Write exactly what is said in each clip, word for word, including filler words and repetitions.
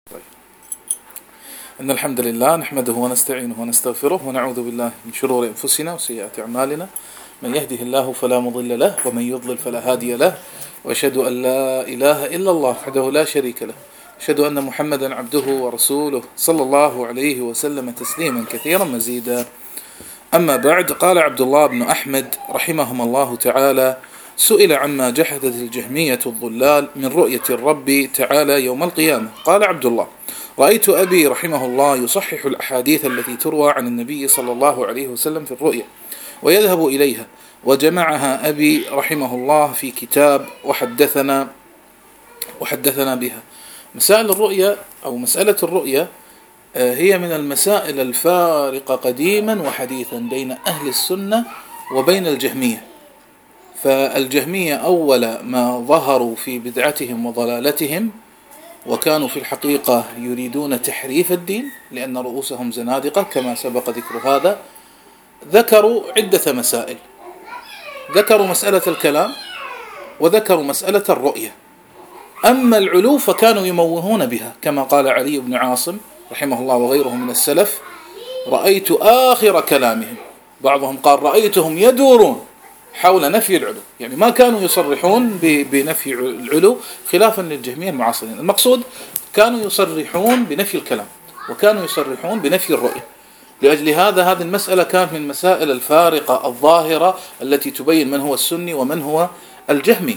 إن الحمد لله نحمده ونستعينه ونستغفره ونعوذ بالله من شرور أنفسنا وسيئات أعمالنا. من يهده الله فلا مضل له ومن يضلل فلا هادي له، وأشهد أن لا إله إلا الله وحده لا شريك له، أشهد أن محمدا عبده ورسوله صلى الله عليه وسلم تسليما كثيرا مزيدا. أما بعد، قال عبد الله بن أحمد رحمهم الله تعالى: سئل عما جحدت الجهمية الضلال من رؤية الرب تعالى يوم القيامة. قال عبد الله: رأيت أبي رحمه الله يصحح الأحاديث التي تروى عن النبي صلى الله عليه وسلم في الرؤية ويذهب إليها، وجمعها أبي رحمه الله في كتاب وحدثنا وحدثنا بها. مسائل الرؤية أو مسألة الرؤية هي من المسائل الفارقة قديما وحديثا بين أهل السنة وبين الجهمية. فالجهمية أول ما ظهروا في بدعتهم وضلالتهم، وكانوا في الحقيقة يريدون تحريف الدين لأن رؤوسهم زنادقة كما سبق ذكر هذا. ذكروا عدة مسائل، ذكروا مسألة الكلام وذكروا مسألة الرؤية. أما العلو فكانوا يموهون بها، كما قال علي بن عاصم رحمه الله وغيره من السلف: رأيت آخر كلامهم. بعضهم قال: رأيتهم يدورون حول نفي العلو، يعني ما كانوا يصرحون بنفي العلو خلافا للجهمية المعاصرين. المقصود كانوا يصرحون بنفي الكلام وكانوا يصرحون بنفي الرؤية. لأجل هذا هذه المسألة كانت من مسائل الفارقة الظاهرة التي تبين من هو السني ومن هو الجهمي.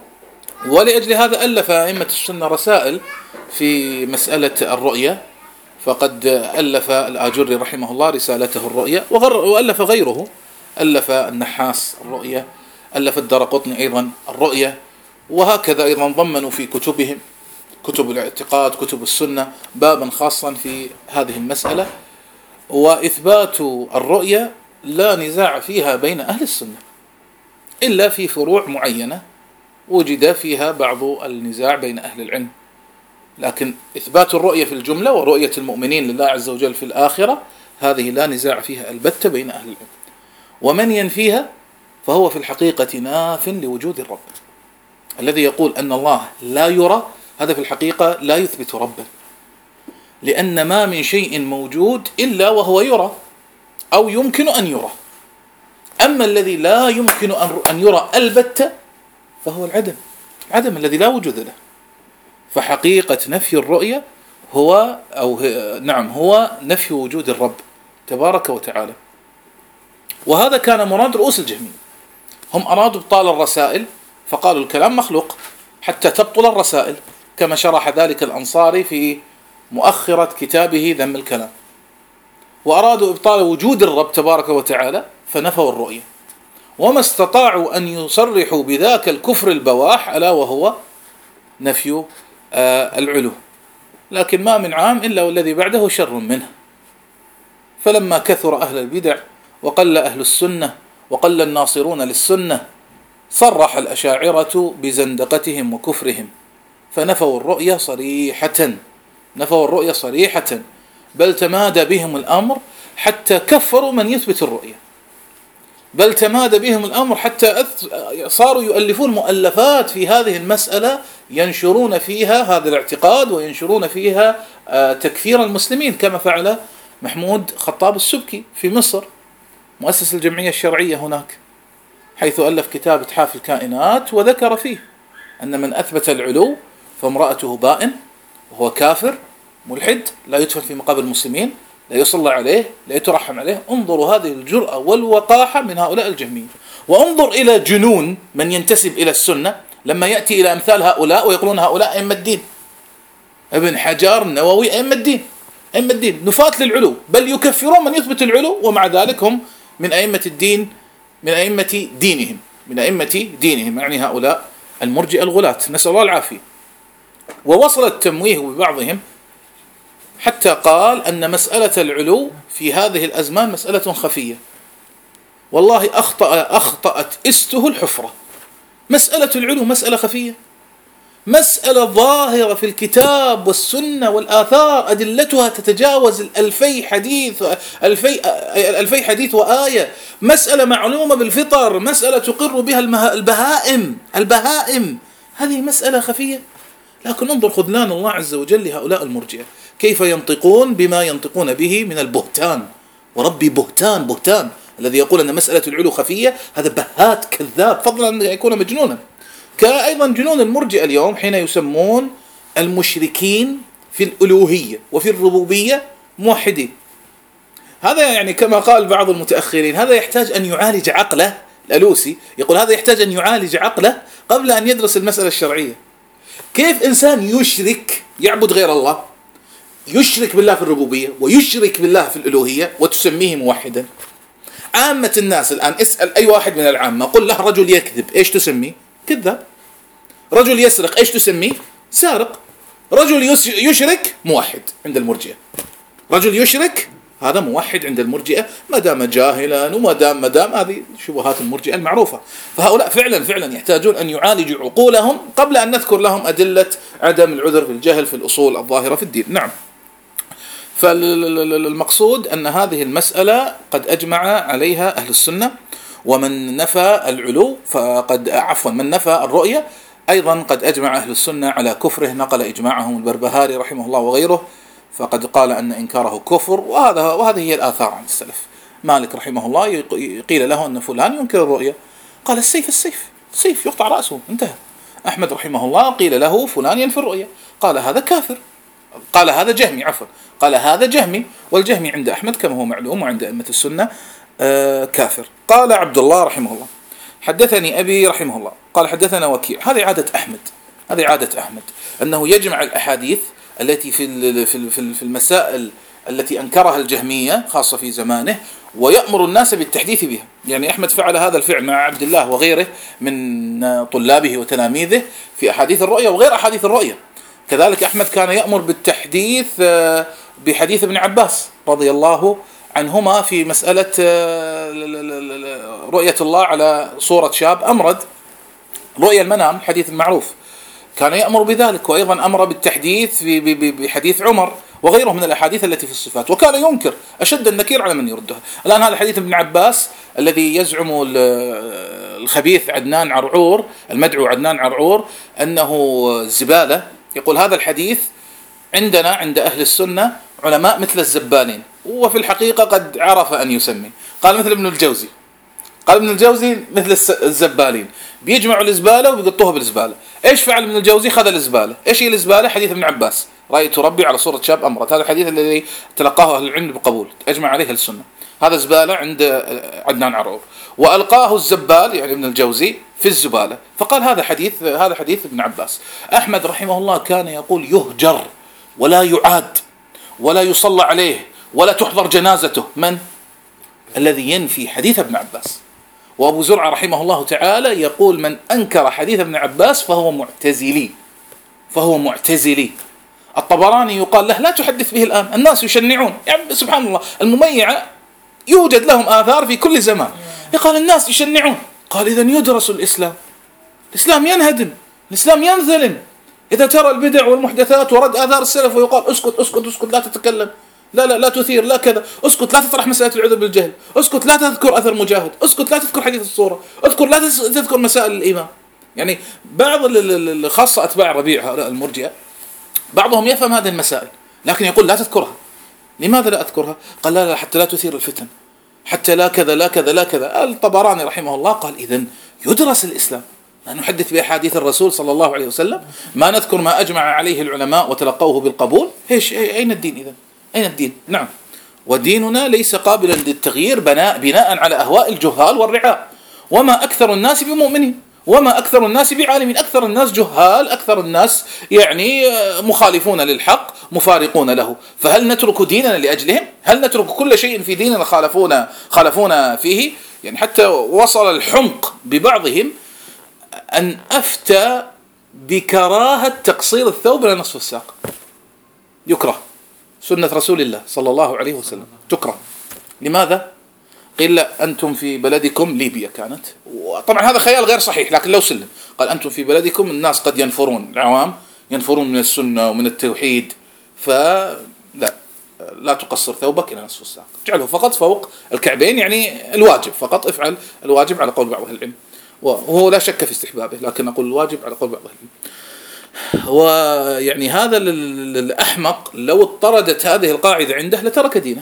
ولأجل هذا ألف أئمة السنة رسائل في مسألة الرؤية، فقد ألف الآجري رحمه الله رسالته الرؤية، وألف غيره، ألف النحاس الرؤية، ألف الدرقطني أيضا الرؤية، وهكذا أيضا ضمنوا في كتبهم، كتب الاعتقاد، كتب السنة، بابا خاصا في هذه المسألة. وإثبات الرؤية لا نزاع فيها بين أهل السنة إلا في فروع معينة وجد فيها بعض النزاع بين أهل العلم، لكن إثبات الرؤية في الجملة ورؤية المؤمنين لله عز وجل في الآخرة هذه لا نزاع فيها البتة بين أهل العلم. ومن ينفيها فهو في الحقيقة ناف لوجود الرب. الذي يقول أن الله لا يرى هذا في الحقيقة لا يثبت ربا، لأن ما من شيء موجود إلا وهو يرى أو يمكن أن يرى. أما الذي لا يمكن أن يرى البتة فهو العدم، العدم الذي لا وجود له. فحقيقة نفي الرؤية هو أو نعم هو نفي وجود الرب تبارك وتعالى. وهذا كان مراد رؤوس الجهمية. هم أرادوا إبطال الرسائل فقالوا الكلام مخلوق حتى تبطل الرسائل، كما شرح ذلك الأنصاري في مؤخرة كتابه ذم الكلام. وأرادوا إبطال وجود الرب تبارك وتعالى فنفوا الرؤية، وما استطاعوا أن يصرحوا بذاك الكفر البواح ألا وهو نفي آه العلو. لكن ما من عام إلا والذي بعده شر منه. فلما كثر أهل البدع وقل أهل السنة وقل الناصرون للسنة صرح الأشاعرة بزندقتهم وكفرهم، فنفوا الرؤية صريحة، نفوا الرؤية صريحة، بل تمادى بهم الأمر حتى كفروا من يثبت الرؤية، بل تمادى بهم الأمر حتى صاروا يؤلفون مؤلفات في هذه المسألة ينشرون فيها هذا الاعتقاد وينشرون فيها تكفير المسلمين، كما فعل محمود خطاب السبكي في مصر مؤسس الجمعية الشرعية هناك، حيث ألف كتاب إتحاف الكائنات وذكر فيه أن من أثبت العلو فامرأته بائن وهو كافر ملحد لا يدفن في مقابر المسلمين، لا يصلى عليه، لا يترحم عليه. انظروا هذه الجرأة والوقاحة من هؤلاء الجهميين. وانظر إلى جنون من ينتسب إلى السنة لما يأتي إلى أمثال هؤلاء ويقولون هؤلاء أئمة الدين، ابن حجر، النووي، أئمة الدين، أئمة الدين نفاة للعلو، بل يكفرون من يثبت العلو، ومع ذلك هم من أئمة الدين، من أئمة دينهم، من أئمة دينهم، يعني هؤلاء المرجئة الغلاة، نسأل الله العافية. ووصل التمويه ببعضهم حتى قال أن مسألة العلو في هذه الأزمان مسألة خفية، والله أخطأ أخطأت استه الحفرة. مسألة العلو مسألة خفية، مسألة ظاهرة في الكتاب والسنة والآثار، أدلتها تتجاوز الألفي حديث ألفي الألفي حديث وآية، مسألة معلومة بالفطر، مسألة تقر بها البهائم البهائم هذه مسألة خفية لكن انظر خذلان الله عز وجل لهؤلاء المرجئة، كيف ينطقون بما ينطقون به من البهتان، وربي بهتان بهتان. الذي يقول أن مسألة العلو خفية هذا بهات كذاب، فضلا أن يكون مجنونا. كأيضا جنون المرجئة اليوم حين يسمون المشركين في الألوهية وفي الربوبية موحدين. هذا يعني كما قال بعض المتأخرين هذا يحتاج أن يعالج عقله. الألوسي يقول هذا يحتاج أن يعالج عقله قبل أن يدرس المسألة الشرعية. كيف إنسان يشرك يعبد غير الله، يشرك بالله في الربوبية ويشرك بالله في الألوهية وتسميه موحدا؟ عامة الناس الآن اسأل أي واحد من العامة قل له رجل يكذب إيش تسميه؟ كذاب. رجل يسرق إيش تسميه؟ سارق. رجل يشرك موحد عند المرجئة. رجل يشرك هذا موحد عند المرجئة ما دام جاهلا وما دام ما دام هذه شبهات المرجئة المعروفة. فهؤلاء فعلا فعلا يحتاجون أن يعالجوا عقولهم قبل أن نذكر لهم أدلة عدم العذر في الجهل في الأصول الظاهرة في الدين. نعم. فالمقصود أن هذه المسألة قد أجمع عليها أهل السنة، ومن نفى العلو فقد عفوا من نفى الرؤية أيضا قد أجمع أهل السنة على كفره، نقل إجماعهم البربهاري رحمه الله وغيره، فقد قال أن إنكاره كفر. وهذا وهذه هي الآثار عن السلف. مالك رحمه الله قيل له أن فلان ينكر الرؤية قال السيف السيف سيف يقطع رأسه انتهى. أحمد رحمه الله قيل له فلان ينفي الرؤية قال هذا كافر، قال هذا جهمي عفوا قال هذا جهمي، والجهمي عند أحمد كما هو معلوم وعند أئمة السنة آه كافر. قال عبد الله رحمه الله حدثني أبي رحمه الله قال حدثنا وكيع. هذه عادة أحمد هذه عادة أحمد أنه يجمع الأحاديث التي في في المسائل التي أنكرها الجهمية خاصة في زمانه ويأمر الناس بالتحديث بها. يعني أحمد فعل هذا الفعل مع عبد الله وغيره من طلابه وتلاميذه في أحاديث الرؤية وغير أحاديث الرؤية. كذلك أحمد كان يأمر بالتحديث بحديث ابن عباس رضي الله عنهما في مسألة رؤية الله على صورة شاب أمرد، رؤية المنام الحديث المعروف، كان يأمر بذلك. وأيضا أمر بالتحديث بحديث عمر وغيره من الأحاديث التي في الصفات، وكان ينكر أشد النكير على من يردها. الآن هذا حديث ابن عباس الذي يزعم الخبيث عدنان عرعور المدعو عدنان عرعور أنه زبالة، يقول هذا الحديث عندنا عند أهل السنة علماء مثل الزبالين، وفي الحقيقة قد عرف أن يسمي. قال مثل ابن الجوزي قال ابن الجوزي مثل الزبالين بيجمعوا الزبالة وبيقطوها بالزبالة. إيش فعل ابن الجوزي؟ خذ الزبالة. إيش هي الزبالة؟ حديث ابن عباس رأيت ربي على صورة شاب أمرد، هذا الحديث الذي تلقاه أهل العلم بقبول أجمع عليه السنة، هذا زبالة عند عدنان عرعور، وألقاه الزبال يعني ابن الجوزي في الزبالة، فقال هذا حديث هذا حديث ابن عباس. أحمد رحمه الله كان يقول يهجر ولا يعاد ولا يصلى عليه ولا تحضر جنازته من الذي ينفي حديث ابن عباس. وأبو زرعة رحمه الله تعالى يقول من أنكر حديث ابن عباس فهو معتزلي فهو معتزلي. الطبراني يقال له لا تحدث به الآن، الناس يشنعون، يعني سبحان الله المميعة يوجد لهم آثار في كل زمان. يقال الناس يشنعون، قال إذن يدرس الإسلام، الإسلام ينهدم، الإسلام ينثلم. إذا ترى البدع والمحدثات ورد آثار السلف ويقال اسكت اسكت اسكت لا تتكلم، لا لا لا تثير، لا كذا، اسكت لا تطرح مسألة العذر بالجهل، اسكت لا تذكر أثر مجاهد، اسكت لا تذكر حديث الصورة، اذكر لا تذكر مسائل الإيمان. يعني بعض خاصة أتباع ربيع هؤلاء المرجئة بعضهم يفهم هذه المسائل لكن يقول لا تذكرها. لماذا لا أذكرها؟ قال لا لا حتى لا تثير الفتن، حتى لا كذا لا كذا لا كذا. الطبراني رحمه الله قال إذن يدرس الإسلام، ما نحدث بأحاديث الرسول صلى الله عليه وسلم، ما نذكر ما أجمع عليه العلماء وتلقوه بالقبول. إيش أين الدين إذن؟ أين الدين؟ نعم، وديننا ليس قابلا للتغيير بناء بناء على أهواء الجهال والرعاء. وما أكثر الناس بمؤمنين وما أكثر الناس بعالمين، أكثر الناس جهال، أكثر الناس يعني مخالفون للحق مفارقون له. فهل نترك ديننا لأجلهم؟ هل نترك كل شيء في ديننا خالفونا خالفونا فيه؟ يعني حتى وصل الحمق ببعضهم أن أفتى بكراهة تقصير الثوب إلى نصف الساق، يكره، سنة رسول الله صلى الله عليه وسلم تكره. لماذا؟ قيل لا أنتم في بلدكم، ليبيا كانت، طبعا هذا خيال غير صحيح لكن لو سلم، قال أنتم في بلدكم الناس قد ينفرون، العوام ينفرون من السنة ومن التوحيد، فلا لا تقصر ثوبك إلى نصف الساق، اجعله فقط فوق الكعبين، يعني الواجب فقط، افعل الواجب على قول بعض أهل العلم، وهو لا شك في استحبابه لكن أقول الواجب على قول بعض أهل العلم. ويعني هذا الأحمق لو اضطردت هذه القاعدة عنده لترك دينه،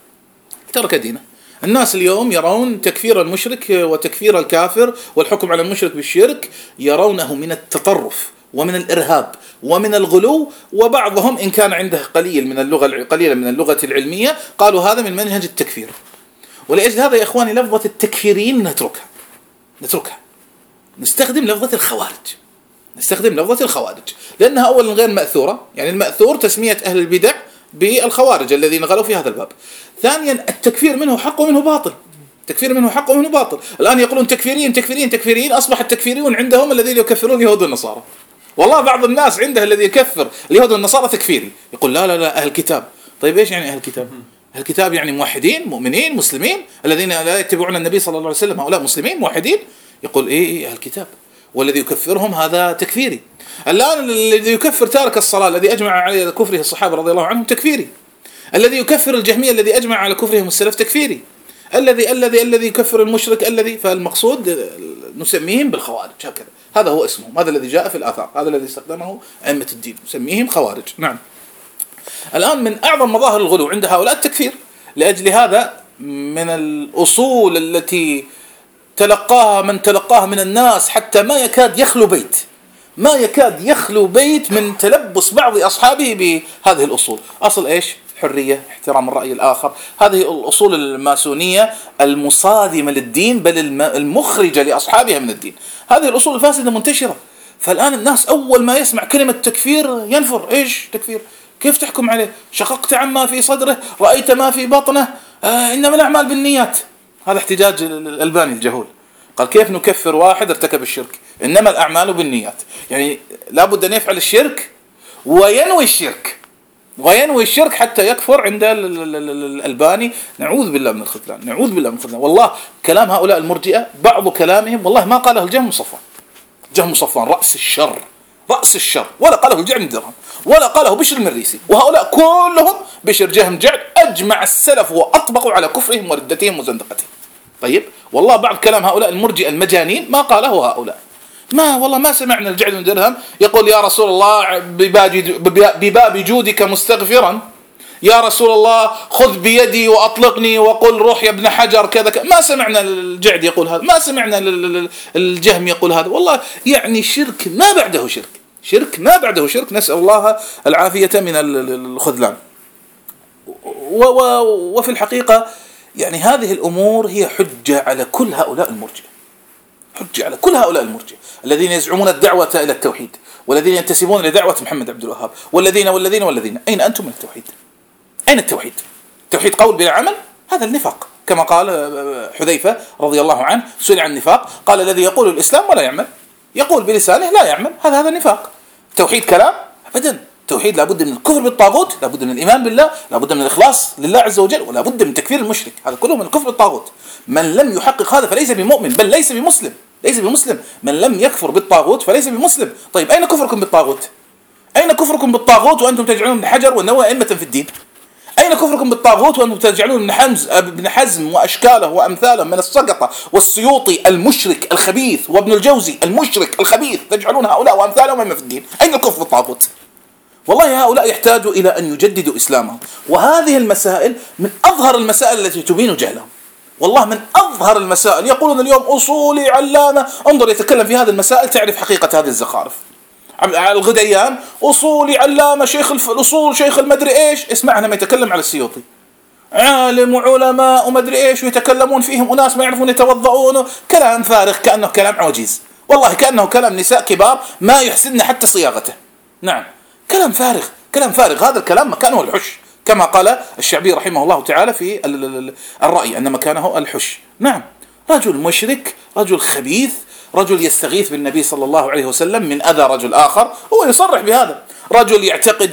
ترك دينه. الناس اليوم يرون تكفير المشرك وتكفير الكافر والحكم على المشرك بالشرك يرونه من التطرف ومن الإرهاب ومن الغلو، وبعضهم إن كان عنده قليل من اللغة قليلا من اللغة العلمية قالوا هذا من منهج التكفير. ولأجل هذا يا إخواني لفظة التكفيرين نتركها نتركها نستخدم لفظة الخوارج نستخدم لفظة الخوارج لأنها أولا غير مأثورة، يعني المأثور تسمية أهل البدع بالخوارج الذين غلوا في هذا الباب. ثانيا التكفير منه حق ومنه باطل، تكفير منه حق ومنه باطل. الآن يقولون تكفيرين تكفيرين تكفيرين، أصبح التكفيريون عندهم الذين يكفرون اليهود والنصارى. والله بعض الناس عنده الذي يكفر اليهود والنصارى تكفيري، يقول لا لا لا أهل الكتاب. طيب إيش يعني أهل الكتاب؟ أهل الكتاب يعني موحدين مؤمنين مسلمين الذين لا يتبعون النبي صلى الله عليه وسلم، هؤلاء مسلمين موحدين. يقول إيه, إيه أهل الكتاب، والذي يكفرهم هذا تكفيري. الآن الذي يكفر تارك الصلاة الذي أجمع على كفره الصحابة رضي الله عنهم تكفيري. الذي يكفر الجهمية الذي أجمع على كفرهم السلف تكفيري. الذي الذي الذي يكفر المشرك الذي، فالمقصود نسميهم بالخوارج هكذا، هذا هو اسمهم، هذا الذي جاء في الآثار، هذا الذي استخدمه أئمة الدين، نسميهم خوارج. نعم. الآن من أعظم مظاهر الغلو عند هؤلاء التكفير. لأجل هذا من الأصول التي تلقاها من تلقاها من الناس حتى ما يكاد يخلو بيت ما يكاد يخلو بيت من تلبس بعض أصحابه بهذه الأصول. أصل إيش؟ حرية، احترام الرأي الآخر. هذه الأصول الماسونية المصادمة للدين بل المخرجة لأصحابها من الدين. هذه الأصول الفاسدة منتشرة. فالآن الناس أول ما يسمع كلمة تكفير ينفر. إيش تكفير؟ كيف تحكم عليه؟ شققت عما في صدره، رأيت ما في بطنه، آه إنما الأعمال بالنيات. هذا احتجاج الألباني الجهول، قال كيف نكفر واحد ارتكب الشرك؟ إنما الأعمال بالنيات، يعني لابد أن يفعل الشرك وينوي الشرك وينوي الشرك حتى يكفر عند الألباني. نعوذ بالله من الخذلان، نعوذ بالله من الخذلان. والله كلام هؤلاء المرجئة بعض كلامهم والله ما قاله الجهم صفوان، جهم صفوان رأس الشر رأس الشر، ولا قاله الجعد بن درهم، ولا قاله بشر المريسي، وهؤلاء كلهم بشر جهم جعد أجمع السلف وأطبقوا على كفرهم وردتهم وزندقتهم. طيب والله بعض كلام هؤلاء المرجئة المجانين ما قاله هؤلاء. ما والله ما سمعنا الجعد بن درهم يقول يا رسول الله بباب جودك مستغفرا، يا رسول الله خذ بيدي وأطلقني وقل روح يا ابن حجر كذا كذا. ما سمعنا الجعد يقول هذا، ما سمعنا الجهم يقول هذا. والله يعني شرك ما بعده شرك، شرك ما بعده شرك، نسأل الله العافية من الخذلان. وفي الحقيقة يعني هذه الأمور هي حجة على كل هؤلاء المرجئة، حجة على كل هؤلاء المرجئة الذين يزعمون الدعوة إلى التوحيد، والذين ينتسبون لدعوة محمد عبد الوهاب، والذين والذين والذين. أين أنتم من التوحيد؟ أين التوحيد؟ توحيد قول بلا عمل، هذا النفاق. كما قال حذيفة رضي الله عنه سئل عن النفاق قال الذي يقول الإسلام ولا يعمل، يقول بلسانه لا يعمل، هذا هذا النفاق. توحيد كلام؟ أبدا. توحيد لابد من الكفر بالطاغوت، لابد من الإيمان بالله، لابد من الإخلاص لله عز وجل، ولا بد من تكفير المشرك. هذا كله من الكفر بالطاغوت. من لم يحقق هذا فليس بمؤمن، بل ليس بمسلم، ليس بمسلم. من لم يكفر بالطاغوت فليس بمسلم. طيب أين كفركم بالطاغوت؟ أين كفركم بالطاغوت وأنتم تجعلون ابن حجر والنووي أئمة في الدين؟ أين كفركم بالطاغوت وأنتم تجعلون ابن حزم ابن حزم وأشكاله وأمثاله من السقطة والسيوطي المشرك الخبيث وابن الجوزي المشرك الخبيث، تجعلون هؤلاء وأمثالهم أئمة في الدين؟ أين الكفر بالطاغوت؟ والله هؤلاء يحتاجوا إلى أن يجددوا إسلامهم. وهذه المسائل من أظهر المسائل التي تبين جهلهم، والله من أظهر المسائل. يقولون اليوم أصولي علامة، انظر يتكلم في هذه المسائل تعرف حقيقة هذه الزخارف. الغديان أصولي علامة شيخ الأصول شيخ المدري إيش، اسمعنا ما يتكلم على السيوطي، عالم وعلماء ومدري إيش، ويتكلمون فيهم أناس ما يعرفون يتوضؤون، كلام فارغ كأنه كلام عوجيز، والله كأنه كلام نساء كبار ما يحسن حتى صياغته. نعم كلام فارغ، كلام فارغ. هذا الكلام مكانه الحش، كما قال الشعبي رحمه الله تعالى في الرأي أن مكانه الحش. نعم رجل مشرك، رجل خبيث، رجل يستغيث بالنبي صلى الله عليه وسلم من أذى رجل آخر، هو يصرح بهذا. رجل يعتقد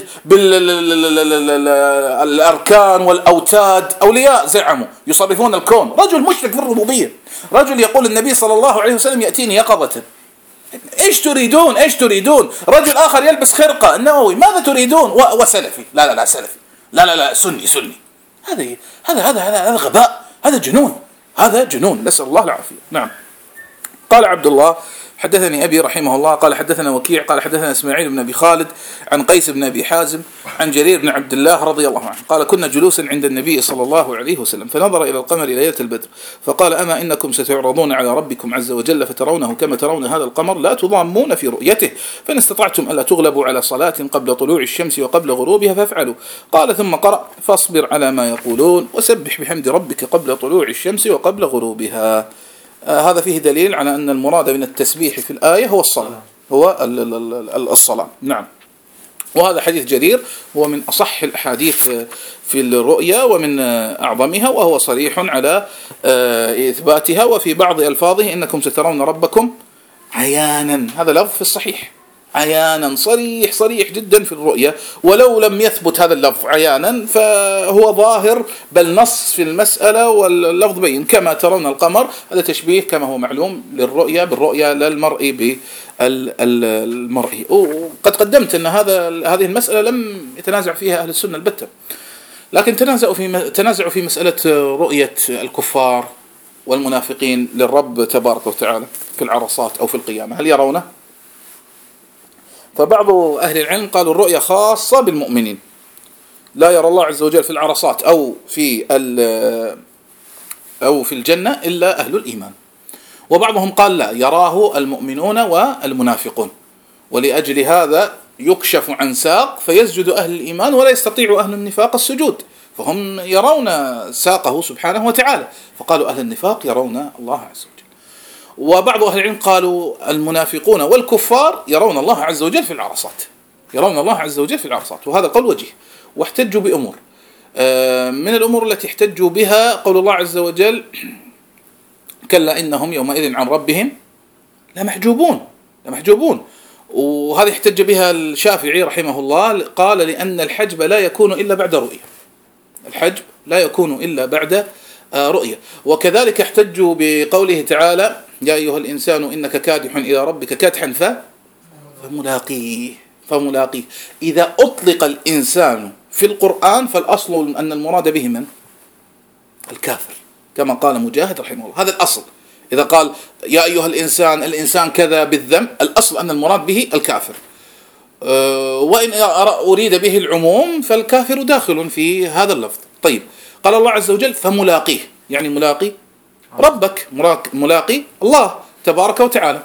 بالأركان والأوتاد، أولياء زعموا يصرفون الكون، رجل مشرك في الربوبية. رجل يقول النبي صلى الله عليه وسلم يأتيني يقظة. إيش تريدون؟ إيش تريدون؟ رجل آخر يلبس خرقة النووي، ماذا تريدون؟ وسلفي، لا لا لا سلفي، لا لا لا سني سني. هذا هذا هذا هذا غباء، هذا جنون، هذا جنون، نسأل الله العافية. نعم. قال عبد الله حدثني أبي رحمه الله قال حدثنا وكيع قال حدثنا إسماعيل بن أبي خالد عن قيس بن أبي حازم عن جرير بن عبد الله رضي الله عنه قال كنا جلوسا عند النبي صلى الله عليه وسلم فنظر إلى القمر ليلة البدر فقال أما إنكم ستعرضون على ربكم عز وجل فترونه كما ترون هذا القمر لا تضامون في رؤيته فإن استطعتم ألا تغلبوا على صلاة قبل طلوع الشمس وقبل غروبها فافعلوا. قال ثم قرأ فاصبر على ما يقولون وسبح بحمد ربك قبل طلوع الشمس وقبل غروبها. آه هذا فيه دليل على أن المراد من التسبيح في الآية هو الصلاة هو الصلاة. نعم. وهذا حديث جرير هو من أصح الأحاديث في الرؤيا ومن أعظمها وهو صريح على إثباتها. وفي بعض ألفاظه إنكم سترون ربكم عيانا هذا لفظ في الصحيح عيانا صريح صريح جدا في الرؤيا ولو لم يثبت هذا اللفظ عيانا فهو ظاهر بل نص في المسألة واللفظ بين كما ترون القمر هذا تشبيه كما هو معلوم للرؤيا بالرؤيا للمرء بالمرء. وقد قدمت أن هذا هذه المسألة لم يتنازع فيها أهل السنة البتة لكن تنازعوا في تنازعوا في مسألة رؤية الكفار والمنافقين للرب تبارك وتعالى في العرصات أو في القيامة هل يرونه؟ فبعض أهل العلم قالوا الرؤية خاصة بالمؤمنين لا يرى الله عز وجل في العرصات أو في أو في الجنة إلا أهل الإيمان. وبعضهم قال لا يراه المؤمنون والمنافقون ولأجل هذا يكشف عن ساق فيسجد أهل الإيمان ولا يستطيع أهل النفاق السجود فهم يرون ساقه سبحانه وتعالى فقالوا أهل النفاق يرون الله عز وجل. وبعض أهل العلم قالوا المنافقون والكفار يرون الله عز وجل في العرصات يرون الله عز وجل في العرصات وهذا قول وجيه. واحتجوا بأمور من الأمور التي احتجوا بها قول الله عز وجل كلا إنهم يومئذ عن ربهم لمحجوبون لمحجوبون وهذه احتج بها الشافعي رحمه الله قال لأن الحجب لا يكون إلا بعد رؤية الحجب لا يكون إلا بعد رؤية. وكذلك احتجوا بقوله تعالى يا أيها الإنسان إنك كادح إلى ربك كادحا فملاقيه فملاقيه. إذا أطلق الإنسان في القرآن فالأصل أن المراد به من؟ الكافر كما قال مجاهد رحمه الله هذا الأصل. إذا قال يا أيها الإنسان الإنسان كذا بالذنب الأصل أن المراد به الكافر وإن أريد به العموم فالكافر داخل في هذا اللفظ. طيب قال الله عز وجل فملاقيه يعني ملاقي ربك ملاقي الله تبارك وتعالى.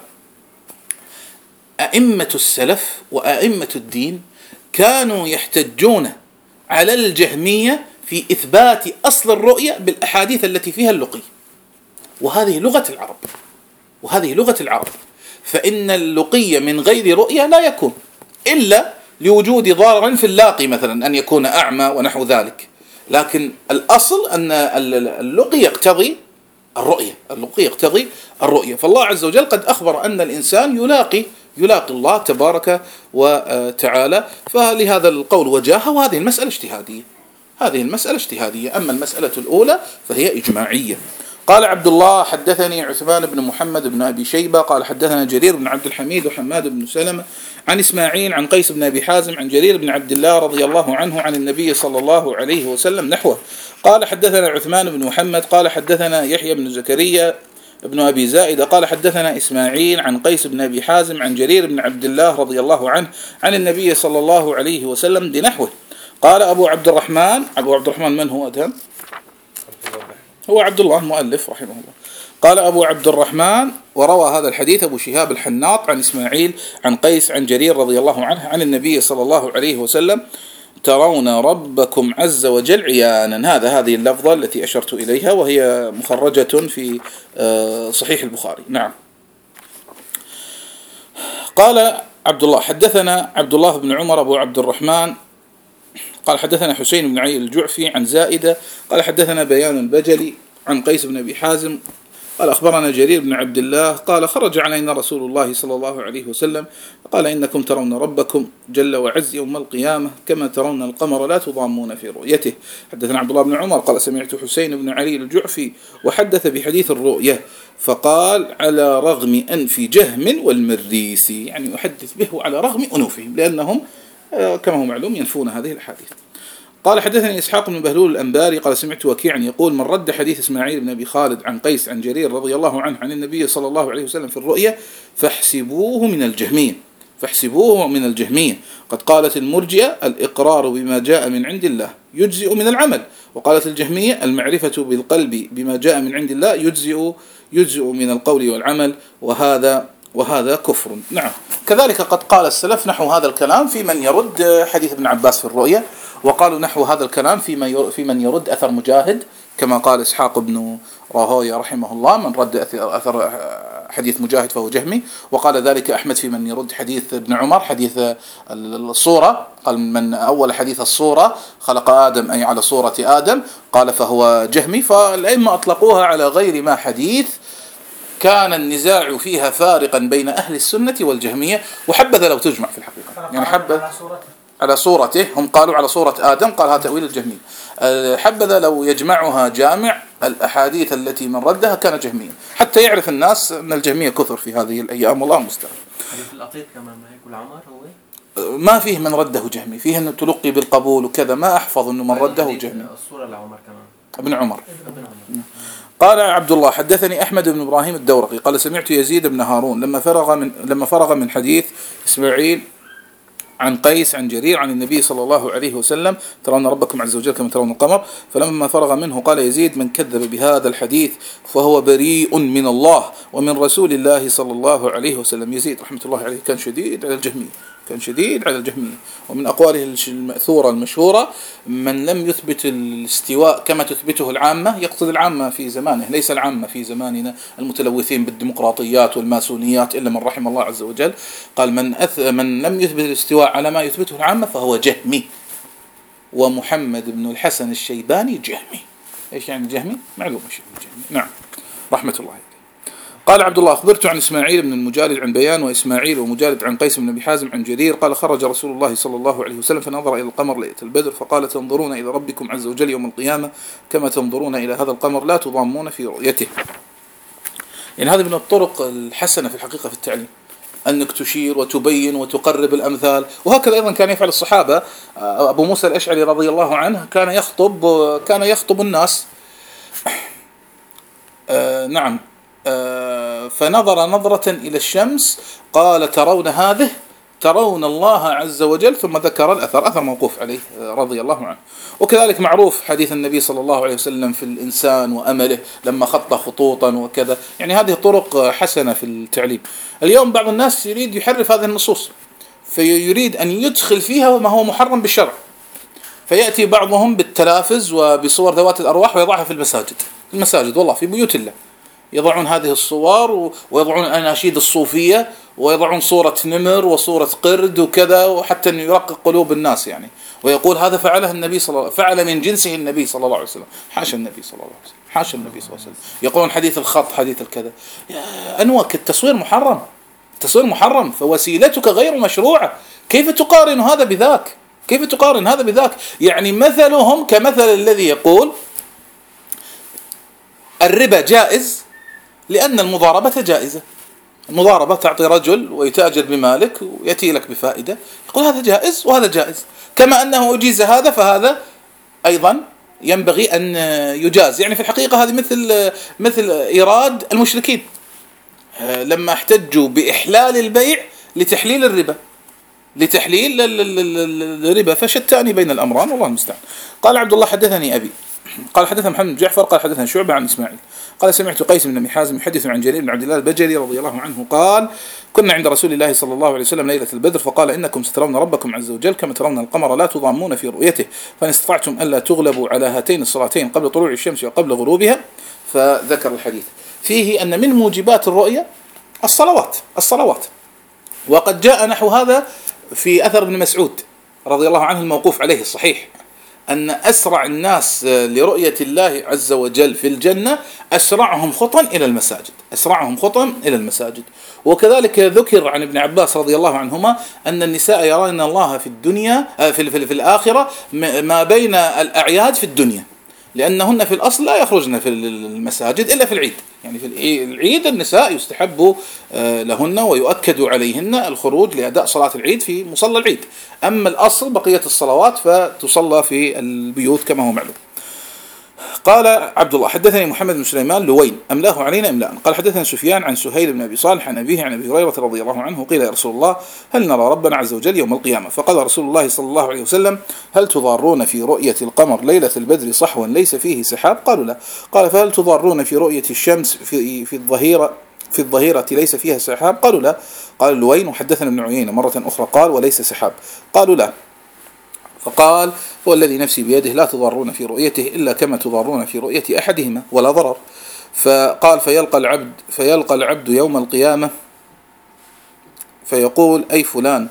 أئمة السلف وأئمة الدين كانوا يحتجون على الجهمية في إثبات أصل الرؤية بالأحاديث التي فيها اللقي وهذه لغة العرب وهذه لغة العرب فإن اللقي من غير رؤية لا يكون إلا لوجود ضرر في اللاقي مثلا أن يكون أعمى ونحو ذلك لكن الأصل أن اللقي يقتضي الرؤية اللقي يقتضي الرؤية. فالله عز وجل قد أخبر أن الإنسان يلاقي يلاقي الله تبارك وتعالى فلهذا القول وجاهه وهذه المسألة اجتهادية هذه المسألة اجتهادية. أما المسألة الأولى فهي إجماعية. قال عبد الله حدثني عثمان بن محمد بن أبي شيبة قال حدثنا جرير بن عبد الحميد وحماد بن سلمة عن إسماعيل عن قيس بن أبي حازم عن جرير بن عبد الله رضي الله عنه عن النبي صلى الله عليه وسلم نحوه. قال حدثنا عثمان بن محمد قال حدثنا يحيى بن زكريا ابن أبي زائدة قال حدثنا إسماعيل عن قيس بن أبي حازم عن جرير بن عبد الله رضي الله عنه عن النبي صلى الله عليه وسلم بنحوه. قال أبو عبد الرحمن أبو عبد الرحمن من هو أدهم؟ هو عبد الله المؤلف رحمه الله. قال أبو عبد الرحمن وروى هذا الحديث أبو شهاب الحناط عن إسماعيل عن قيس عن جرير رضي الله عنه عن النبي صلى الله عليه وسلم ترون ربكم عز وجل عيانا. هذا هذه اللفظة التي أشرت إليها وهي مخرجة في صحيح البخاري. نعم. قال عبد الله حدثنا عبد الله بن عمر أبو عبد الرحمن قال حدثنا حسين بن علي الجعفي عن زائدة قال حدثنا بيان البجلي عن قيس بن أبي حازم قال أخبرنا جرير بن عبد الله قال خرج علينا رسول الله صلى الله عليه وسلم قال إنكم ترون ربكم جل وعز يوم القيامة كما ترون القمر لا تضامون في رؤيته. حدثنا عبد الله بن عمر قال سمعت حسين بن علي الجعفي وحدث بحديث الرؤية فقال على رغم أنف جهم والمريسي يعني يحدث به على رغم أنوفهم لأنهم كما هو معلوم ينفون هذه الحديث. قال حدثني إسحاق بن بهلول الأنباري قال سمعت وكيعا يقول من رد حديث إسماعيل بن أبي خالد عن قيس عن جرير رضي الله عنه عن النبي صلى الله عليه وسلم في الرؤيا فاحسبوه من الجهمية فاحسبوه من الجهمية قد قالت المرجئة الإقرار بما جاء من عند الله يجزئ من العمل، وقالت الجهمية المعرفة بالقلب بما جاء من عند الله يجزئ يجزئ من القول والعمل، وهذا وهذا كفر. نعم، كذلك قد قال السلف نحو هذا الكلام في من يرد حديث ابن عباس في الرؤيا، وقالوا نحو هذا الكلام في في من يرد أثر مجاهد كما قال إسحاق بن راهويه رحمه الله من رد أثر حديث مجاهد فهو جهمي، وقال ذلك أحمد في من يرد حديث ابن عمر حديث الصورة، قال من أول حديث الصورة خلق آدم أي على صورة آدم قال فهو جهمي. فالأئمة أطلقوها على غير ما حديث كان النزاع فيها فارقا بين أهل السنة والجهمية، وحبذا لو تجمع في الحقيقة، يعني حبذا على صورته، هم قالوا على صورة آدم قال هذا تأويل الجهمية، حبذا لو يجمعها جامع الأحاديث التي من ردها كان جهميا حتى يعرف الناس أن الجهمية كثر في هذه الأيام، والله المستعان. حديث الأطيب كمان ما يقول عمر هو ما فيه من رده جهمي، فيه أنه تلقي بالقبول وكذا، ما أحفظ أنه من رده جهمي. الصورة لعمر كمان ابن عمر. قال عبد الله حدثني أحمد بن إبراهيم الدورقي قال سمعت يزيد بن هارون لما فرغ من لما فرغ من حديث إسماعيل عن قيس عن جرير عن النبي صلى الله عليه وسلم ترون ربكم عز وجل كما ترون القمر، فلما فرغ منه قال يزيد من كذب بهذا الحديث فهو بريء من الله ومن رسول الله صلى الله عليه وسلم. يزيد رحمة الله عليه كان شديد على الجهمية، كان شديد على الجهمية، ومن أقواله المأثورة المشهورة من لم يثبت الاستواء كما تثبته العامة، يقصد العامة في زمانه ليس العامة في زماننا المتلوثين بالديمقراطيات والماسونيات إلا من رحم الله عز وجل، قال من, أث... من لم يثبت الاستواء على ما يثبته العامة فهو جهمي، ومحمد بن الحسن الشيباني جهمي. إيش يعني جهمي؟ معلوم إيش جهمي. نعم رحمة الله عليه. قال عبد الله أخبرت عن إسماعيل بن المجالد عن بيان وإسماعيل ومجالد عن قيس بن أبي حازم عن جرير قال خرج رسول الله صلى الله عليه وسلم فنظر إلى القمر ليلة البدر فقال تنظرون إلى ربكم عز وجل يوم القيامة كما تنظرون إلى هذا القمر لا تضامون في رؤيته. يعني هذه من الطرق الحسنة في الحقيقة في التعليم، أنك تشير وتبين وتقرب الأمثال، وهكذا أيضا كان يفعل الصحابة. أبو موسى الأشعري رضي الله عنه كان يخطب كان يخطب الناس آه نعم آه فنظر نظرة إلى الشمس قال ترون هذه ترون الله عز وجل، ثم ذكر الأثر أثر موقوف عليه رضي الله عنه. وكذلك معروف حديث النبي صلى الله عليه وسلم في الإنسان وأمله لما خط خطوطا وكذا، يعني هذه طرق حسنة في التعليم. اليوم بعض الناس يريد يحرف هذه النصوص فيريد أن يدخل فيها ما هو محرم بالشرع، فيأتي بعضهم بالتلافز وبصور ذوات الأرواح ويضعها في المساجد في المساجد والله في بيوت الله، يضعون هذه الصور ويضعون الأناشيد الصوفية ويضعون صورة نمر وصورة قرد وكذا، وحتى أن يرقق قلوب الناس يعني، ويقول هذا فعله النبي صلى الله عليه وسلم، فعل من جنسه النبي صلى الله عليه وسلم. حاشا النبي صلى الله عليه وسلم، حاشا النبي صلى الله عليه وسلم. يقولون حديث الخط حديث الكذا، أنوك التصوير محرم، التصوير محرم، فوسيلتك غير مشروعة. كيف تقارن هذا بذاك؟ كيف تقارن هذا بذاك؟ يعني مثلهم كمثل الذي يقول الربا جائز لأن المضاربة جائزة. المضاربة تعطي رجل ويتاجر بمالك ويأتي لك بفائدة، يقول هذا جائز وهذا جائز، كما أنه أجيز هذا فهذا أيضا ينبغي أن يجاز. يعني في الحقيقة هذه مثل مثل إيراد المشركين لما احتجوا بإحلال البيع لتحليل الربا لتحليل الربا، فشتان بين الأمران والله المستعان. قال عبد الله حدثني أبي قال حدثنا محمد بن جعفر قال حدثنا شعبة عن إسماعيل قال سمعت قيس بن أبي حازم يحدث عن جرير بن عبد الله البجلي رضي الله عنه قال كنا عند رسول الله صلى الله عليه وسلم ليلة البدر فقال إنكم سترون ربكم عز وجل كما ترون القمر لا تضامون في رؤيته، فإن استطعتم ألا تغلبوا على هاتين الصلاتين قبل طلوع الشمس وقبل غروبها. فذكر الحديث فيه أن من موجبات الرؤية الصلوات الصلوات وقد جاء نحو هذا في أثر ابن مسعود رضي الله عنه الموقوف عليه الصحيح أن أسرع الناس لرؤية الله عز وجل في الجنة أسرعهم خطا إلى المساجد أسرعهم خطا إلى المساجد. وكذلك ذكر عن ابن عباس رضي الله عنهما أن النساء يرين الله في الدنيا في, في, في الآخرة ما بين الأعياد في الدنيا، لأنهن في الأصل لا يخرجن في المساجد إلا في العيد. يعني في العيد النساء يستحب لهن ويؤكد عليهن الخروج لأداء صلاة العيد في مصلى العيد. أما الأصل بقية الصلوات فتصلى في البيوت كما هو معلوم. قال عبد الله حدثني محمد بن سليمان لوين أملاه علينا إملاء. قال حدثنا سفيان عن سهيل بن أبي صالح عن أبيه عن أبي هريرة رضي الله عنه قيل يا رسول الله هل نرى ربنا عز وجل يوم القيامة؟ فقال رسول الله صلى الله عليه وسلم هل تضارون في رؤية القمر ليلة البدر صحوا ليس فيه سحاب؟ قالوا لا. قال فهل تضارون في رؤية الشمس في, في الظهيرة في الظهيرة ليس فيها سحاب؟ قالوا لا. قال لوين وحدثنا ابن عيينة مرة أخرى قال وليس سحاب؟ قالوا لا. فقال والذي نفسي بيده لا تضارون في رؤيته إلا كما تضارون في رؤية أحدهما ولا ضرر. فقال فيلقى العبد فيلقى العبد يوم القيامة فيقول أي فلان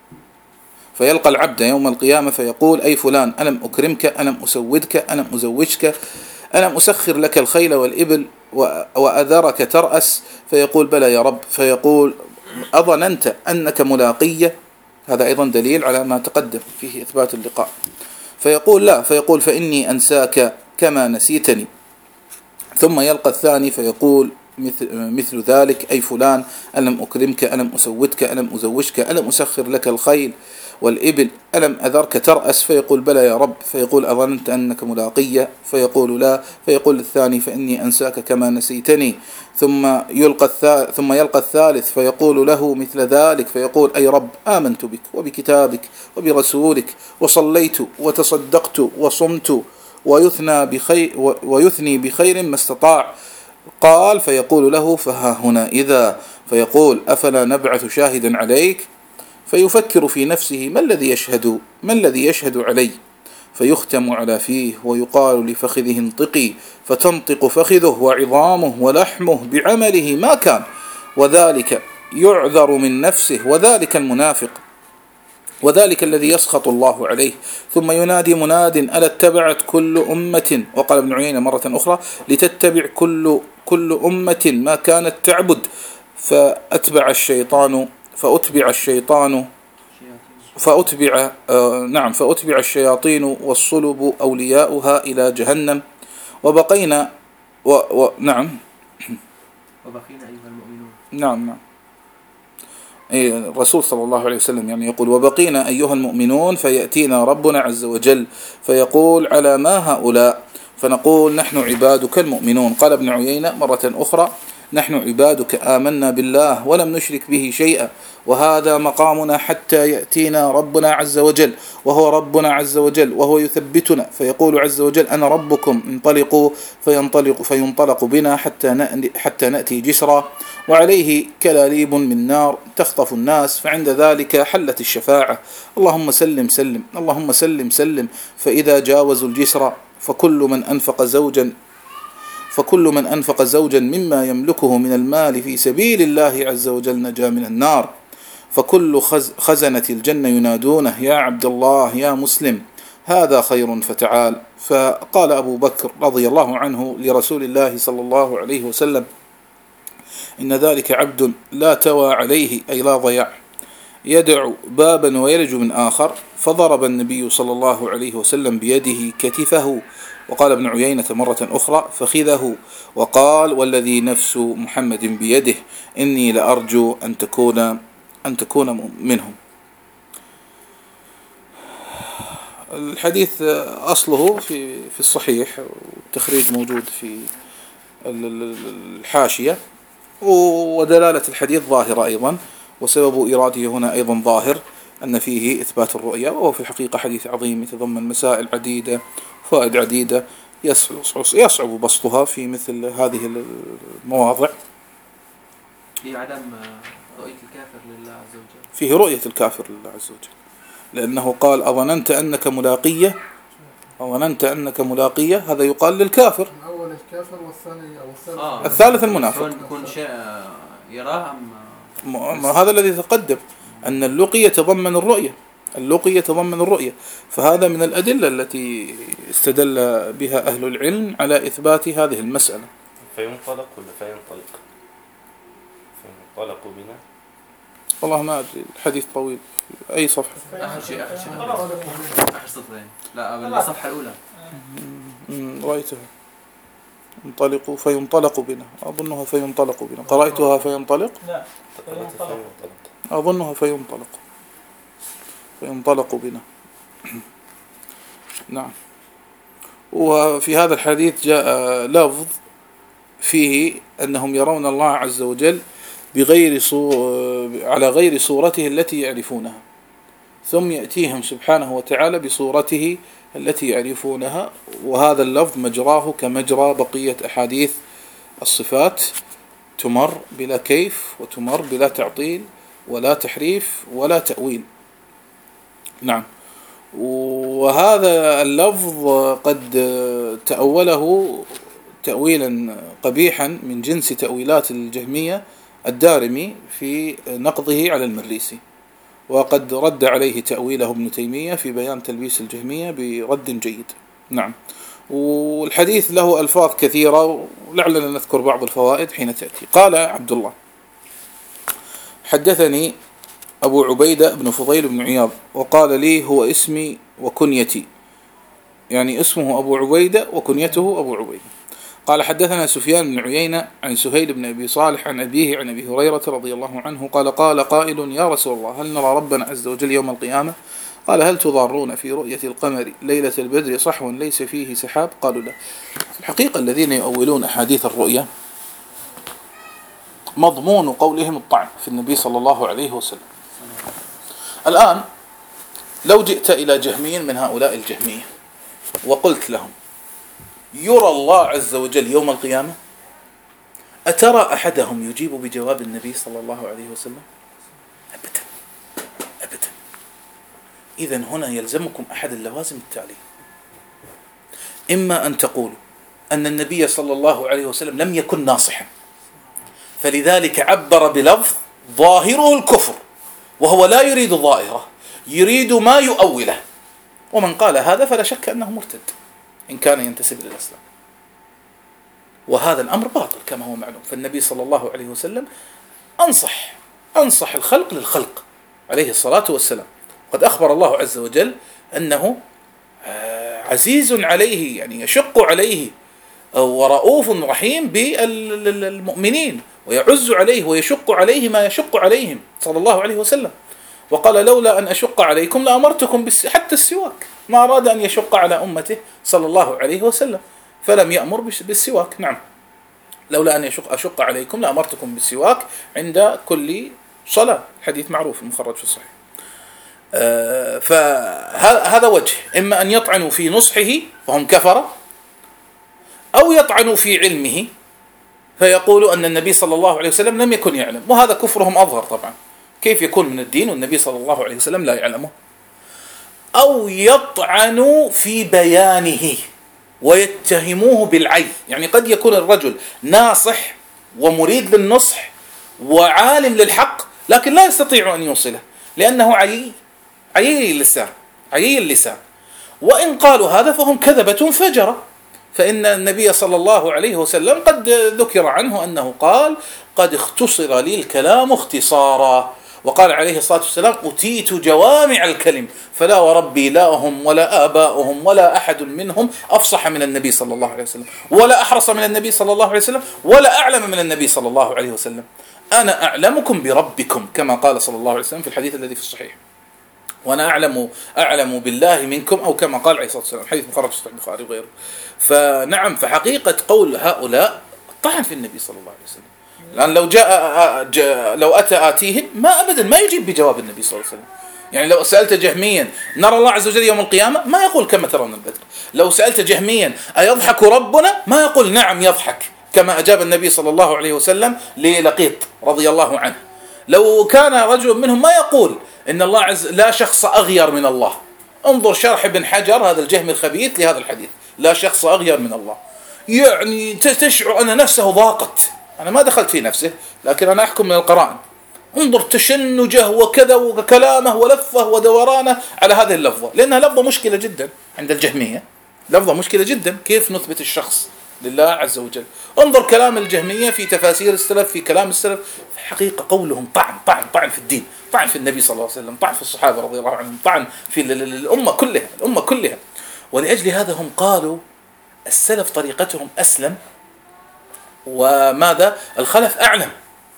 فيلقى العبد يوم القيامة فيقول أي فلان ألم أكرمك ألم أسودك ألم أزوجك ألم أسخر لك الخيل والإبل وأذرك ترأس؟ فيقول بلى يا رب. فيقول أظننت أنك ملاقية؟ هذا أيضا دليل على ما تقدم فيه إثبات اللقاء. فيقول لا. فيقول فإني أنساك كما نسيتني. ثم يلقى الثاني فيقول مثل, مثل ذلك أي فلان ألم أكرمك ألم أسودك ألم أزوجك ألم أسخر لك الخيل والإبل ألم أذرك ترأس؟ فيقول بلى يا رب. فيقول أظننت أنك ملاقية؟ فيقول لا. فيقول الثاني فإني أنساك كما نسيتني. ثم يلقى الثالث ثم يلقى الثالث فيقول له مثل ذلك فيقول أي رب آمنت بك وبكتابك وبرسولك وصليت وتصدقت وصمت ويثنى بخير ويثني بخير ما استطاع. قال فيقول له فها هنا إذا. فيقول أفلا نبعث شاهدا عليك؟ فيفكر في نفسه ما الذي يشهد ما الذي يشهد علي؟ فيختم على فيه ويقال لفخذه انطقي فتنطق فخذه وعظامه ولحمه بعمله ما كان وذلك يعذر من نفسه وذلك المنافق وذلك الذي يسخط الله عليه. ثم ينادي مناد ألا اتبعت كل أمة. وقال ابن عيينة مرة أخرى لتتبع كل كل أمة ما كانت تعبد. فأتبع الشيطان فأتبع الشيطان فأتبع آه نعم فأتبع الشياطين والصلب أولياؤها إلى جهنم وبقينا و و نعم وبقينا أيها المؤمنون. نعم نعم الرسول صلى الله عليه وسلم يعني يقول وبقينا أيها المؤمنون فيأتينا ربنا عز وجل فيقول على ما هؤلاء؟ فنقول نحن عبادك المؤمنون. قال ابن عيينة مرة أخرى نحن عبادك آمنا بالله ولم نشرك به شيئا وهذا مقامنا حتى يأتينا ربنا عز وجل وهو ربنا عز وجل وهو يثبتنا فيقول عز وجل أنا ربكم انطلقوا فينطلق, فينطلق بنا حتى, حتى نأتي جسرا وعليه كلاليب من نار تخطف الناس فعند ذلك حلت الشفاعة اللهم سلم سلم اللهم سلم سلم. فإذا جاوزوا الجسر فكل من أنفق زوجا فكل من أنفق زوجا مما يملكه من المال في سبيل الله عز وجل نجا من النار. فكل خزنة الجنة ينادونه يا عبد الله يا مسلم هذا خير فتعال. فقال أبو بكر رضي الله عنه لرسول الله صلى الله عليه وسلم إن ذلك عبد لا توى عليه أي لا ضياع يدع بابا ويلج من آخر. فضرب النبي صلى الله عليه وسلم بيده كتفه. وقال ابن عيينة مرة أخرى فخذه. وقال والذي نفس محمد بيده إني لأرجو أن تكون أن تكون منهم. الحديث أصله في في الصحيح والتخريج موجود في الحاشية ودلالة الحديث ظاهرة أيضا وسبب إراده هنا أيضا ظاهر أن فيه إثبات الرؤية وهو في الحقيقة حديث عظيم يتضمن مسائل عديدة فوائد عديدة يصعب بسطها في مثل هذه المواضع. في عدم رؤية الكافر لله عز وجل فيه رؤية الكافر لله عز وجل لأنه قال أظننت أنك ملاقية أظننت أنك ملاقية هذا يقال للكافر أول الكافر والثاني أو الثالث آه. الثالث المنافق يكون شيء يراه أم هذا الذي تقدم أن اللقي يتضمن الرؤية اللقي يتضمن الرؤية. فهذا من الأدلة التي استدل بها أهل العلم على إثبات هذه المسألة. فينطلق ولا فينطلق فينطلق بنا والله ما أدري الحديث طويل. أي صفحة؟ آخر شيء آخر شيء آخر سطرين لا الصفحة الأولى رأيتها انطلقوا فينطلق بنا، أظنها فينطلق بنا، قرأتها فينطلق، لا فينطلق. أظنها فينطلق فينطلق بنا. نعم. وفي هذا الحديث جاء لفظ فيه أنهم يرون الله عز وجل بغير صور على غير صورته التي يعرفونها، ثم يأتيهم سبحانه وتعالى بصورته التي يعرفونها، وهذا اللفظ مجراه كمجرى بقية أحاديث الصفات، تمر بلا كيف وتمر بلا تعطيل ولا تحريف ولا تأويل. نعم. وهذا اللفظ قد تأوله تأويلا قبيحا من جنس تأويلات الجهمية الدارمي في نقضه على المريسي، وقد رد عليه تأويله ابن تيمية في بيان تلبيس الجهمية برد جيد. نعم. والحديث له ألفاظ كثيرة، ولعلنا نذكر بعض الفوائد حين تأتي. قال عبد الله: حدثني أبو عبيدة بن فضيل بن عياض وقال لي هو اسمي وكنيتي، يعني اسمه أبو عبيدة وكنيته أبو عبيدة. قال: حدثنا سفيان بن عيينة عن سهيل بن أبي صالح عن أبيه عن أبي هريرة رضي الله عنه قال: قال قائل: يا رسول الله، هل نرى ربنا عز وجل يوم القيامة؟ قال: هل تضارون في رؤية القمر ليلة البدر صحوا ليس فيه سحاب؟ قالوا: لا. في الحقيقة الذين يؤولون أحاديث الرؤية مضمون قولهم الطعن في النبي صلى الله عليه وسلم. الآن لو جئت إلى جهمي من هؤلاء الجهمية وقلت لهم: يرى الله عز وجل يوم القيامة، أترى أحدهم يجيب بجواب النبي صلى الله عليه وسلم؟ أبدا أبدا. إذن هنا يلزمكم أحد اللوازم التالية: إما أن تقولوا أن النبي صلى الله عليه وسلم لم يكن ناصحا، فلذلك عبر بلفظ ظاهره الكفر، وهو لا يريد ظاهره، يريد ما يؤوله، ومن قال هذا فلا شك أنه مرتد إن كان ينتسب للإسلام، وهذا الأمر باطل كما هو معلوم. فالنبي صلى الله عليه وسلم أنصح أنصح الخلق للخلق عليه الصلاة والسلام. قد أخبر الله عز وجل أنه عزيز عليه، يعني يشق عليه، ورؤوف رحيم بالمؤمنين، ويعز عليه ويشق عليه ما يشق عليهم صلى الله عليه وسلم. وقال: لولا أن أشق عليكم لأمرتكم بالس... حتى السواك، ما أراد أن يشق على أمته صلى الله عليه وسلم فلم يأمر بالسواك. نعم. لولا أن يشق أشق عليكم لأمرتكم بالسواك عند كل صلاة، حديث معروف مخرج في الصحيح. آه فهذا وجه: إما أن يطعنوا في نصحه فهم كفرة، أو يطعنوا في علمه فيقولوا أن النبي صلى الله عليه وسلم لم يكن يعلم، وهذا كفرهم أظهر طبعا. كيف يكون من الدين والنبي صلى الله عليه وسلم لا يعلمه؟ أو يطعنوا في بيانه ويتهموه بالعي، يعني قد يكون الرجل ناصح ومريد للنصح وعالم للحق، لكن لا يستطيع أن يوصله لأنه عيي عيي اللسان عيي اللسان وإن قالوا هذا فهم كذبة فجرة. فإن النبي صلى الله عليه وسلم قد ذكر عنه أنه قال: قد اختصر لي الكلام اختصارا، وقال عليه الصلاة والسلام: أتيت جوامع الكلم فلا وربي لا هم ولا آباؤهم ولا أحد منهم أفصح من النبي صلى الله عليه وسلم، ولا أحرص من النبي صلى الله عليه وسلم، ولا أعلم من النبي صلى الله عليه وسلم. أنا أعلمكم بربكم، كما قال صلى الله عليه وسلم في الحديث الذي في الصحيح: وأنا أعلم أعلم بالله منكم، أو كما قال عليه الصلاة والسلام، حديث مخرج في البخاري وغيره. فنعم، فحقيقة قول هؤلاء طعن في النبي صلى الله عليه وسلم. لأن لو جاء, جاء لو أتى آتيهم ما أبدا ما يجيب بجواب النبي صلى الله عليه وسلم. يعني لو سألت جهميا: نرى الله عز وجل يوم القيامة؟ ما يقول كما ترون البدر. لو سألت جهميا: أيضحك ربنا؟ ما يقول نعم يضحك، كما أجاب النبي صلى الله عليه وسلم للقيط رضي الله عنه. لو كان رجل منهم ما يقول إن الله عز لا شخص أغير من الله. انظر شرح ابن حجر هذا الجهم الخبيث لهذا الحديث: لا شخص أغير من الله. يعني تشعر أن نفسه ضاقت. أنا ما دخلت في نفسه، لكن أنا أحكم من القرائن. انظر تشنجه وكذا وكلامه ولفه ودورانه على هذه اللفظة، لأنها لفظة مشكلة جدا عند الجهمية، لفظة مشكلة جدا. كيف نثبت الشخص لله عز وجل؟ انظر كلام الجهمية في تفاسير السلف، في كلام السلف، في حقيقة قولهم طعن طعن طعن في الدين، طعن في النبي صلى الله عليه وسلم، طعن في الصحابة رضي الله عنهم، طعن في الأمة كلها الأمة كلها. ولأجل هذا هم قالوا السلف طريقتهم أسلم، وماذا الخلف أعلم.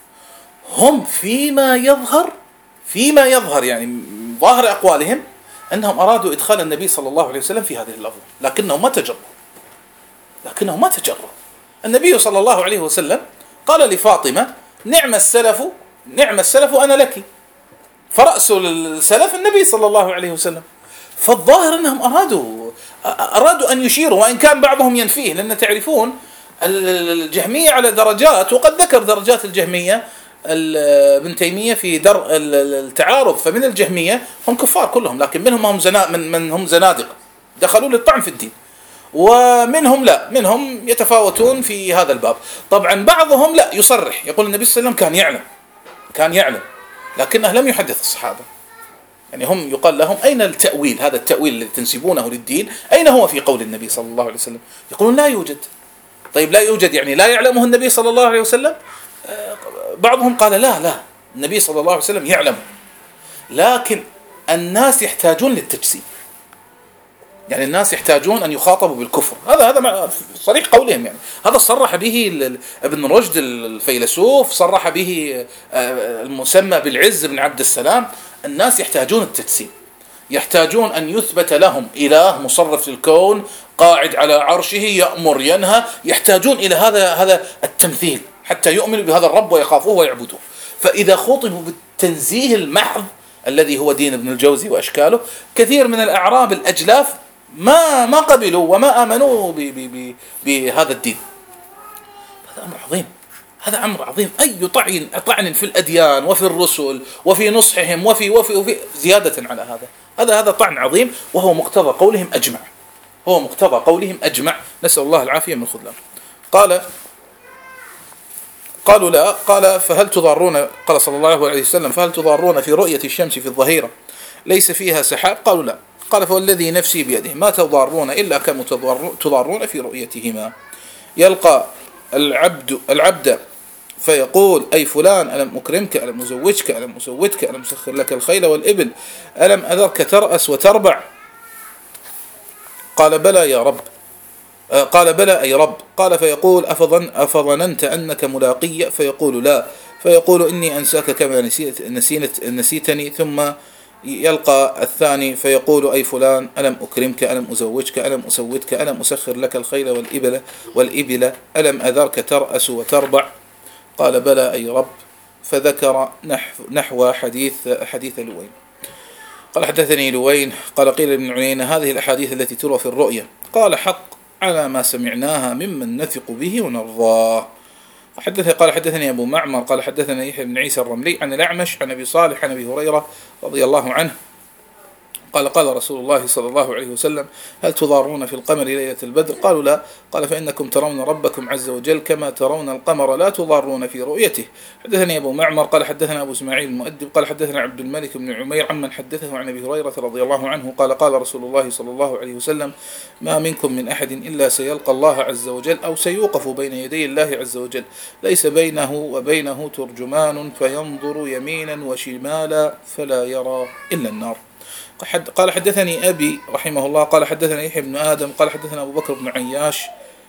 هم فيما يظهر فيما يظهر يعني ظاهر أقوالهم أنهم أرادوا إدخال النبي صلى الله عليه وسلم في هذه اللفظة، لكنهم ما تجرؤوا لكنهم ما تجرؤوا النبي صلى الله عليه وسلم قال لفاطمة: نعم السلف نعم السلف أنا لك، فرأس السلف النبي صلى الله عليه وسلم. فالظاهر أنهم أرادوا أرادوا أن يشيروا، وإن كان بعضهم ينفيه، لأن تعرفون الجهمية على درجات، وقد ذكر درجات الجهمية ابن تيمية في در التعارض. فمن الجهمية هم كفار كلهم، لكن منهم هم زنا من من هم زنادقة دخلوا للطعن في الدين، ومنهم لا منهم يتفاوتون في هذا الباب. طبعا بعضهم لا يصرح، يقول النبي صلى الله عليه وسلم كان يعلم كان يعلم لكنه لم يحدث الصحابة. يعني هم يقال لهم: أين التأويل؟ هذا التأويل الذي تنسبونه للدين أين هو في قول النبي صلى الله عليه وسلم؟ يقولون لا يوجد. طيب لا يوجد يعني لا يعلمه النبي صلى الله عليه وسلم؟ بعضهم قال لا لا النبي صلى الله عليه وسلم يعلم، لكن الناس يحتاجون للتجسيم. يعني الناس يحتاجون أن يخاطبوا بالكفر. هذا هذا صريح قولهم. يعني هذا صرح به ابن رشد الفيلسوف، صرح به المسمى بالعز بن عبد السلام. الناس يحتاجون التجسيم، يحتاجون أن يثبت لهم إله مصرف للكون قاعد على عرشه يأمر ينهى، يحتاجون إلى هذا هذا التمثيل حتى يؤمنوا بهذا الرب ويخافوه ويعبدوه. فإذا خطبوا بالتنزيه المحض الذي هو دين ابن الجوزي وأشكاله، كثير من الأعراب الأجلاف ما ما قبلوا وما آمنوا بهذا الدين. هذا أمر عظيم هذا أمر عظيم. أي طعن طعن في الأديان وفي الرسل وفي نصحهم وفي وفي وفي زيادة على هذا هذا هذا طعن عظيم، وهو مقتضى قولهم أجمع هو مقتضى قولهم أجمع نسأل الله العافية من الخذلان. قال قالوا لا قال فهل تضارون قال صلى الله عليه وسلم: فهل تضارون في رؤية الشمس في الظهيرة ليس فيها سحاب؟ قالوا لا. قال: فوالذي نفسي بيده ما تضارون إلا كما تضارون في رؤيتهما. يلقى العبد العبد فيقول: أي فلان ألم أكرمك ألم أزوجك ألم أسودك ألم أسخر لك الخيل والإبل ألم أذرك ترأس وتربع؟ قال: بلى يا رب. قال: بلى أي رب. قال: فيقول: أفظن أفظننت أنك ملاقي؟ فيقول: لا. فيقول: إني أنساك كما نسيت نسيت نسيتني. ثم يلقى الثاني فيقول: أي فلان ألم أكرمك ألم أزوجك ألم أسودك ألم أسخر لك الخيل والإبل والإبل ألم أذرك ترأس وتربع؟ قال: بلى أي رب. فذكر نحو حديث حديث لوين. قال: حدثني لوين قال: قيل لابن عيينة: هذه الأحاديث التي تروى في الرؤيا. قال: حق على ما سمعناها ممن نثق به ونرضاه. حدث قال: حدثني أبو معمر قال: حدثنا يحيى بن عيسى الرملي عن الأعمش عن أبي صالح عن أبي هريرة رضي الله عنه قال: قال رسول الله صلى الله عليه وسلم: هل تضارون في القمر ليلة البدر؟ قالوا: لا. قال: فإنكم ترون ربكم عز وجل كما ترون القمر لا تضارون في رؤيته. حدثني أبو معمر قال: حدثنا أبو إسماعيل المؤدب قال: حدثنا عبد الملك بن عمير عمن حدثه عن أبي هريرة رضي الله عنه قال: قال رسول الله صلى الله عليه وسلم: ما منكم من أحد إلا سيلقى الله عز وجل أو سيوقف بين يدي الله عز وجل ليس بينه وبينه ترجمان فينظر يمينا وشمالا فلا يرى إلا النار. قال: حدثني أبي رحمه الله قال: حدثنا يحيى بن آدم قال: حدثنا أبو بكر بن عياش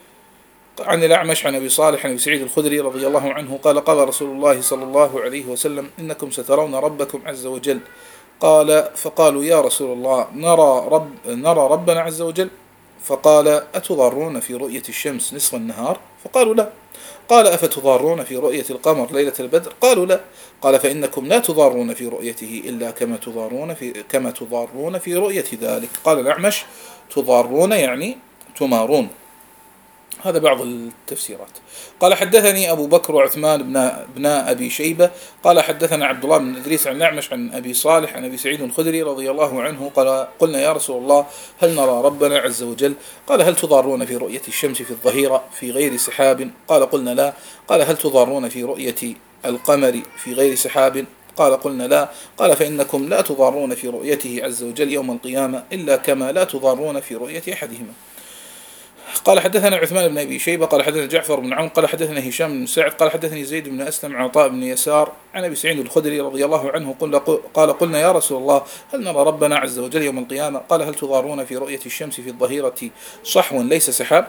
عن الأعمش عن أبي صالح عن أبي سعيد الخدري رضي الله عنه قال: قال رسول الله صلى الله عليه وسلم: إنكم سترون ربكم عز وجل. قال: فقالوا: يا رسول الله نرى, رب نرى ربنا عز وجل؟ فقال: أتضارون في رؤية الشمس نصف النهار؟ فقالوا: لا. قال: أفتضارون في رؤية القمر ليلة البدر؟ قالوا: لا. قال: فإنكم لا تضارون في رؤيته إلا كما تضارون في كما تضارون في رؤية ذلك. قال الأعمش: تضارون يعني تمارون. هذا بعض التفسيرات. قال: حدثني أبو بكر وعثمان بن بن أبي شيبة قال: حدثنا عبد الله بن إدريس عن الأعمش عن أبي صالح عن أبي سعيد الخدري رضي الله عنه قال: قلنا يا رسول الله هل نرى ربنا عز وجل؟ قال: هل تضارون في رؤية الشمس في الظهيرة في غير سحاب؟ قال: قلنا لا. قال: هل تضارون في رؤية القمر في غير سحاب؟ قال: قلنا لا. قال: فإنكم لا تضارون في رؤيته عز وجل يوم القيامة إلا كما لا تضارون في رؤية أحدهما. قال: حدثنا عثمان بن أبي شيبة قال: حدثنا جعفر بن عون قال: حدثنا هشام بن سعد قال: حدثني زيد بن أسلم عطاء بن يسار عن أبي سعيد الخدري رضي الله عنه قال: قلنا يا رسول الله هل نرى ربنا عز وجل يوم القيامة؟ قال: هل تضارون في رؤية الشمس في الظهيرة صحو ليس سحاب؟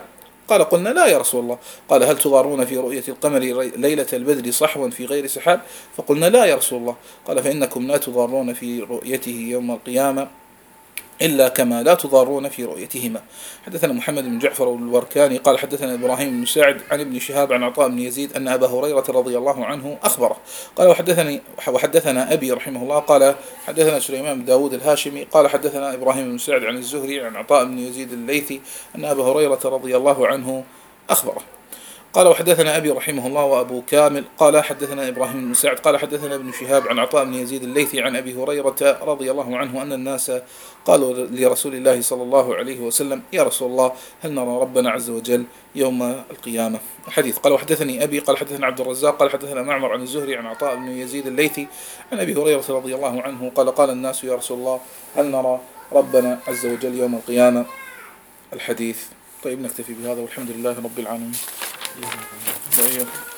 قال قلنا لا يا رسول الله. قال هل تضارون في رؤية القمر ليلة البدر صحوا في غير سحاب؟ فقلنا لا يا رسول الله. قال فإنكم لا تضارون في رؤيته يوم القيامة إلا كما لا تضارون في رؤيتهما. حدثنا محمد بن جعفر الوركاني قال حدثنا إبراهيم بن سعد عن ابن شهاب عن عطاء بن يزيد أن أبا هريرة رضي الله عنه أخبره قال وحدثني وحدثنا أبي رحمه الله قال حدثنا سليمان بن داود الهاشمي قال حدثنا إبراهيم بن سعد عن الزهري عن عطاء بن يزيد الليثي أن أبا هريرة رضي الله عنه أخبره قال وحدثنا أبي رحمه الله وأبو كامل قال حدثنا إبراهيم بن سعد قال حدثنا ابن شهاب عن عطاء بن يزيد الليثي عن أبي هريرة رضي الله عنه أن الناس قالوا لرسول الله صلى الله عليه وسلم يا رسول الله هل نرى ربنا عز وجل يوم القيامة؟ حديث. قال وحدثني أبي قال حدثنا عبد الرزاق قال حدثنا معمر عن الزهري عن عطاء بن يزيد الليثي عن أبي هريرة رضي الله عنه قال قال الناس يا رسول الله هل نرى ربنا عز وجل يوم القيامة؟ الحديث. طيب نكتفي بهذا والحمد لله رب العالمين.